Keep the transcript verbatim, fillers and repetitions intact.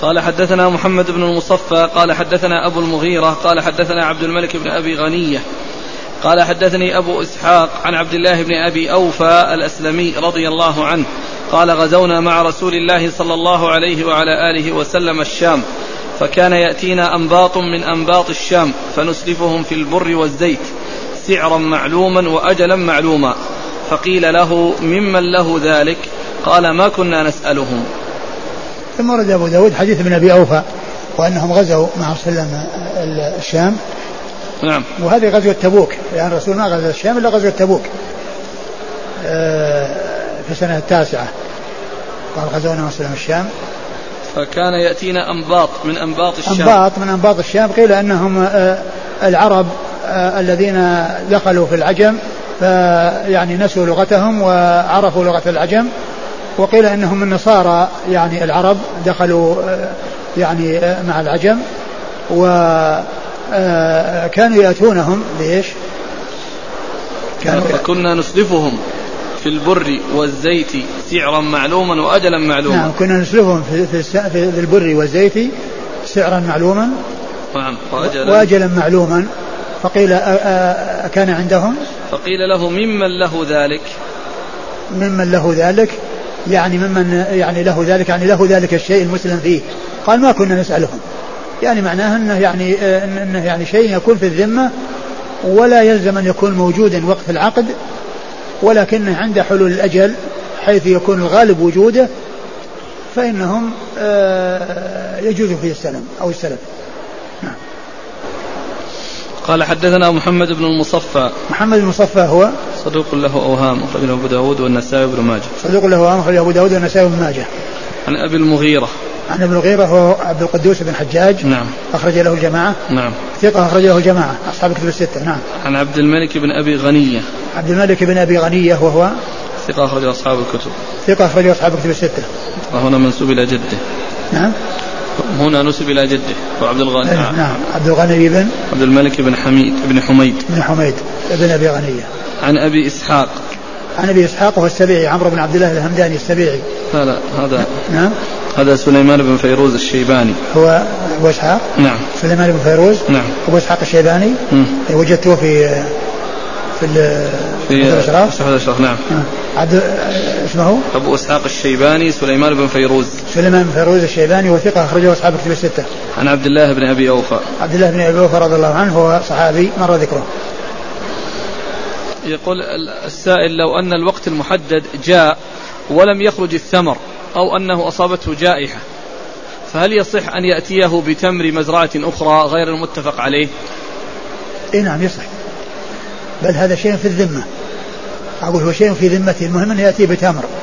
قال حدثنا محمد بن المصفى قال حدثنا أبو المغيرة قال حدثنا عبد الملك بن أبي غنية قال حدثني أبو إسحاق عن عبد الله بن أبي أوفى الأسلمي رضي الله عنه قال غزونا مع رسول الله صلى الله عليه وعلى آله وسلم الشام فكان يأتينا أنباط من أنباط الشام فنسلفهم في البر والزيت سعرا معلوما وأجلا معلوما فقيل له ممن له ذلك قال ما كنا نسألهم. ثم ورد أبو داود حديث ابن أبي أوفى وأنهم غزوا مع رسول الله الشام. نعم. وهذه غزوة تبوك لأن يعني الرسول ما غزا الشام إلا غزوة تبوك في السنة التاسعة قال غزونا مع رسول الله الشام فكان يأتينا أنباط من أنباط الشام. أنباط من أنباط الشام قيل أنهم العرب الذين دخلوا في العجم يعني نسوا لغتهم وعرفوا لغة العجم وقيل أنهم النصارى يعني العرب دخلوا يعني مع العجم وكانوا يأتونهم ليش كانوا فكنا نسلفهم في البر والزيت سعرا معلوما وأجلا معلوما. نعم كنا نسلفهم في, في, في البر والزيت سعرا معلوما نعم وأجلا, وأجلا معلوما. فقيل أكان عندهم فقيل له ممن له ذلك ممن له ذلك يعني ممن يعني له ذلك يعني له ذلك الشيء المسلم فيه. قال ما كنا نسألهم يعني معناه انه يعني انه يعني شيء يكون في الذمة ولا يلزم ان يكون موجودا وقت العقد ولكنه عند حلول الأجل حيث يكون الغالب وجوده فإنهم يجوز فيه السلم أو السلف. نعم. قال حدثنا محمد بن المصفى. محمد بن المصفى هو صدوق له أوهام أخرجه أبو داود والنسائي بن ماجه. صدوق له أوهام أخرجه أبو داود والنسائي بن ماجه. عن أبي المغيرة. عن أبي المغيرة هو عبد القدوس بن حجاج. نعم. أخرج له الجماعة. نعم. ثقة أخرج له الجماعة أصحاب الكتب الستة. نعم. عن عبد الملك بن أبي غنية. عبد الملك بن أبي غنية وهو ثقة أخرج أصحاب الكتب. ثقة أخرج أصحاب الكتب الستة. وهنا منسوب إلى جده. نعم. هنا نسب إلى جده وعبد الغني. نعم. عبد الغني بن عبد الملك بن حميد بن حميد بن حميد بن أبي غنية. عن أبي إسحاق. عن أبي إسحاق وهو السبيعي عمرو بن عبد الله الهمداني السبيعي. لا لا هذا. نعم. هذا سليمان بن فيروز الشيباني. هو أبو إسحاق. نعم. سليمان بن فيروز. نعم. أبو إسحاق الشيباني. م. وجدته في في في الأشراف. الأشراف. نعم. عبد اسمه أبو إسحاق الشيباني سليمان بن فيروز. سليمان بن فيروز الشيباني وثقة أخرجه أصحاب الكتب الستة. عن عبد الله بن أبي أوفى. عبد الله بن أبي أوفى رضي الله عنه هو صحابي مر ذكره. يقول السائل لو أن الوقت المحدد جاء ولم يخرج الثمر أو أنه أصابته جائحة فهل يصح أن يأتيه بتمر مزرعة أخرى غير المتفق عليه؟ إيه نعم يصح بل هذا شيء في الذمة أقول هو شيء في ذمته المهم أن يأتي بتمر